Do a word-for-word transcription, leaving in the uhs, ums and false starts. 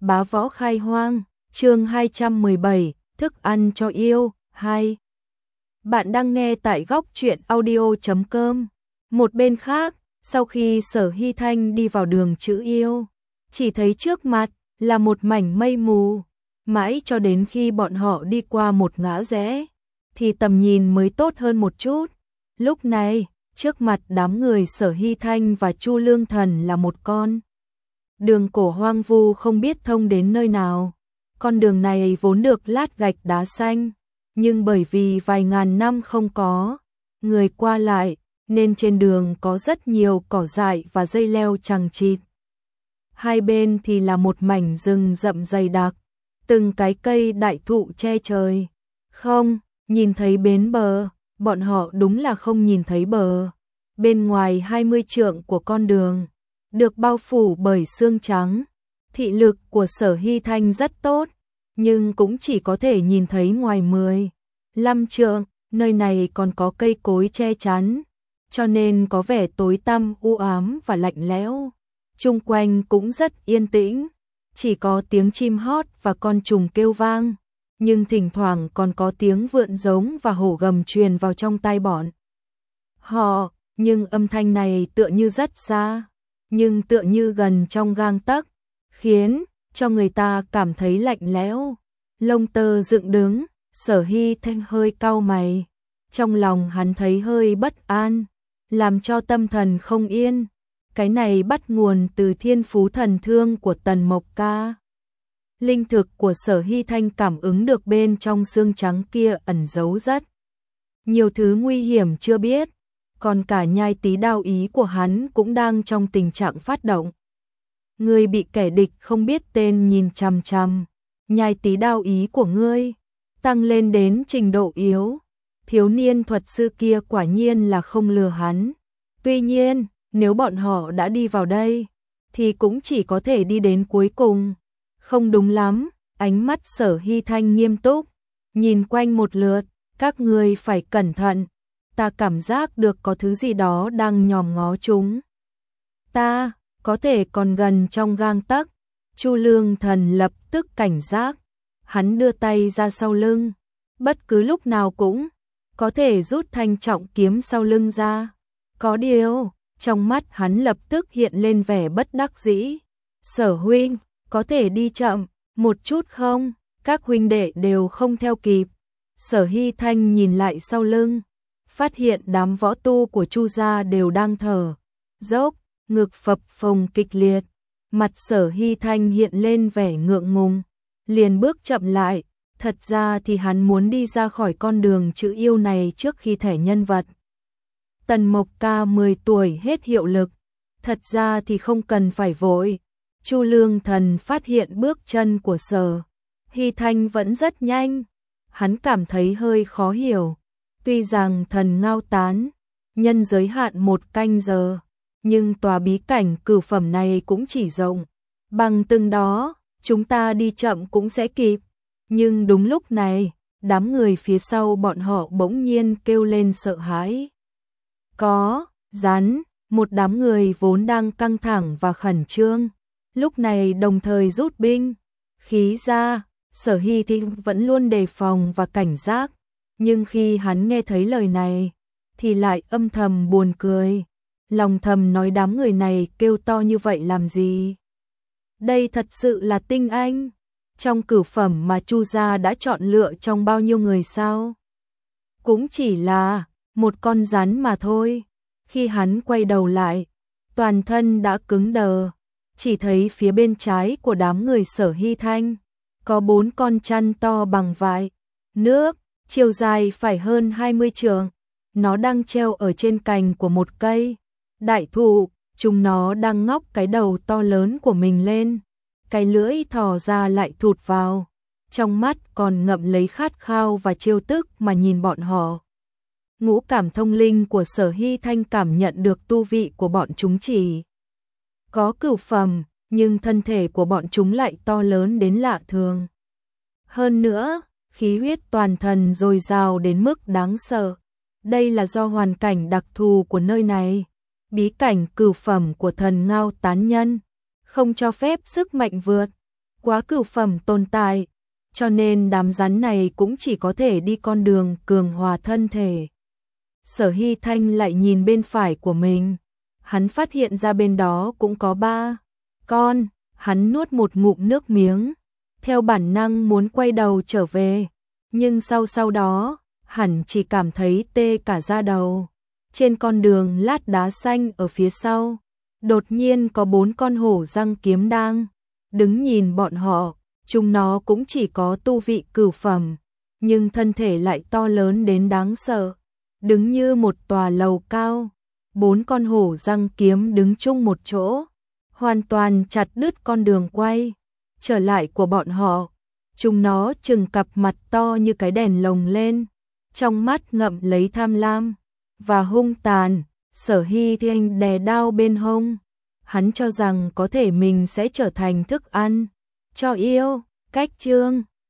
Bá Võ Khai Hoang, chương hai trăm mười bảy, thức ăn cho yêu, hai. Bạn đang nghe tại góc truyện audio chấm com. Một bên khác, sau khi Sở Hy Thanh đi vào đường chữ yêu, chỉ thấy trước mặt là một mảnh mây mù, mãi cho đến khi bọn họ đi qua một ngã rẽ, thì tầm nhìn mới tốt hơn một chút. Lúc này, trước mặt đám người Sở Hy Thanh và Chu Lương Thần là một con đường cổ hoang vu không biết thông đến nơi nào. Con đường này vốn được lát gạch đá xanh, nhưng bởi vì vài ngàn năm không có người qua lại, nên trên đường có rất nhiều cỏ dại và dây leo chằng chịt. Hai bên thì là một mảnh rừng rậm dày đặc, từng cái cây đại thụ che trời. Không nhìn thấy bến bờ, bọn họ đúng là không nhìn thấy bờ. Bên ngoài hai mươi trượng của con đường được bao phủ bởi sương trắng. Thị lực của Sở Hy Thanh rất tốt, nhưng cũng chỉ có thể nhìn thấy ngoài mười lăm trượng, nơi này còn có cây cối che chắn, cho nên có vẻ tối tăm u ám và lạnh lẽo. Chung quanh cũng rất yên tĩnh, chỉ có tiếng chim hót và con trùng kêu vang, nhưng thỉnh thoảng còn có tiếng vượn giống và hổ gầm truyền vào trong tai bọn họ, nhưng âm thanh này tựa như rất xa, nhưng tựa như gần trong gang tấc, khiến cho người ta cảm thấy lạnh lẽo, lông tơ dựng đứng. Sở Hy Thanh hơi cau mày, trong lòng hắn thấy hơi bất an, làm cho tâm thần không yên. Cái này bắt nguồn từ thiên phú thần thương của Tần Mộc Ca. Linh thực của Sở Hy Thanh cảm ứng được bên trong xương trắng kia ẩn giấu rất nhiều thứ nguy hiểm chưa biết, còn cả nhai tí đao ý của hắn cũng đang trong tình trạng phát động. Ngươi bị kẻ địch không biết tên nhìn chằm chằm, nhai tí đao ý của ngươi tăng lên đến trình độ yếu. Thiếu niên thuật sư kia quả nhiên là không lừa hắn. Tuy nhiên, nếu bọn họ đã đi vào đây, thì cũng chỉ có thể đi đến cuối cùng. Không đúng lắm, ánh mắt Sở Hy Thanh nghiêm túc, nhìn quanh một lượt, các ngươi phải cẩn thận, ta cảm giác được có thứ gì đó đang nhòm ngó chúng ta, có thể còn gần trong gang tấc. Chu Lương Thần lập tức cảnh giác, hắn đưa tay ra sau lưng, bất cứ lúc nào cũng có thể rút thanh trọng kiếm sau lưng ra. Có điều, trong mắt hắn lập tức hiện lên vẻ bất đắc dĩ. Sở huynh, có thể đi chậm một chút không? Các huynh đệ đều không theo kịp. Sở Hy Thanh nhìn lại sau lưng, phát hiện đám võ tu của Chu gia đều đang thở dốc, ngực phập phồng kịch liệt. Mặt Sở Hy Thanh hiện lên vẻ ngượng ngùng, liền bước chậm lại. Thật ra thì hắn muốn đi ra khỏi con đường chữ yêu này trước khi thẻ nhân vật Tần Mộc Ca mười tuổi hết hiệu lực. Thật ra thì không cần phải vội. Chu Lương Thần phát hiện bước chân của Sở Hy Thanh vẫn rất nhanh. Hắn cảm thấy hơi khó hiểu. Tuy rằng thần ngao tán nhân giới hạn một canh giờ, nhưng tòa bí cảnh cửu phẩm này cũng chỉ rộng bằng từng đó, chúng ta đi chậm cũng sẽ kịp. Nhưng đúng lúc này, đám người phía sau bọn họ bỗng nhiên kêu lên sợ hãi. Có rắn, một đám người vốn đang căng thẳng và khẩn trương, lúc này đồng thời rút binh khí ra. Sở Hy Thanh vẫn luôn đề phòng và cảnh giác, nhưng khi hắn nghe thấy lời này thì lại âm thầm buồn cười, lòng thầm nói đám người này kêu to như vậy làm gì? Đây thật sự là tinh anh trong cửu phẩm mà Chu gia đã chọn lựa trong bao nhiêu người sao? Cũng chỉ là một con rắn mà thôi. Khi hắn quay đầu lại, toàn thân đã cứng đờ, chỉ thấy phía bên trái của đám người Sở Hy Thanh có bốn con chăn to bằng vải nước, chiều dài phải hơn hai mươi trượng. Nó đang treo ở trên cành của một cây đại thụ, chúng nó đang ngóc cái đầu to lớn của mình lên, cái lưỡi thò ra lại thụt vào, trong mắt còn ngậm lấy khát khao và trêu tức mà nhìn bọn họ. Ngũ cảm thông linh của Sở Hy Thanh cảm nhận được tu vị của bọn chúng chỉ có cửu phẩm, nhưng thân thể của bọn chúng lại to lớn đến lạ thường. Hơn nữa, khí huyết toàn thân dồi dào đến mức đáng sợ. Đây là do hoàn cảnh đặc thù của nơi này. Bí cảnh cửu phẩm của thần ngao tán nhân không cho phép sức mạnh vượt quá cửu phẩm tồn tại, cho nên đám rắn này cũng chỉ có thể đi con đường cường hòa thân thể. Sở Hy Thanh lại nhìn bên phải của mình, hắn phát hiện ra bên đó cũng có ba con, hắn nuốt một ngụm nước miếng, theo bản năng muốn quay đầu trở về, nhưng sau sau đó, hẳn chỉ cảm thấy tê cả da đầu. Trên con đường lát đá xanh ở phía sau, đột nhiên có bốn con hổ răng kiếm đang đứng nhìn bọn họ, chúng nó cũng chỉ có tu vị cửu phẩm, nhưng thân thể lại to lớn đến đáng sợ, đứng như một tòa lầu cao. Bốn con hổ răng kiếm đứng chung một chỗ, hoàn toàn chặt đứt con đường quay trở lại của bọn họ. Chúng nó trừng cặp mặt to như cái đèn lồng lên, trong mắt ngậm lấy tham lam và hung tàn. Sở Hy Thanh đè đao bên hông, hắn cho rằng có thể mình sẽ trở thành thức ăn cho yêu. Cách chương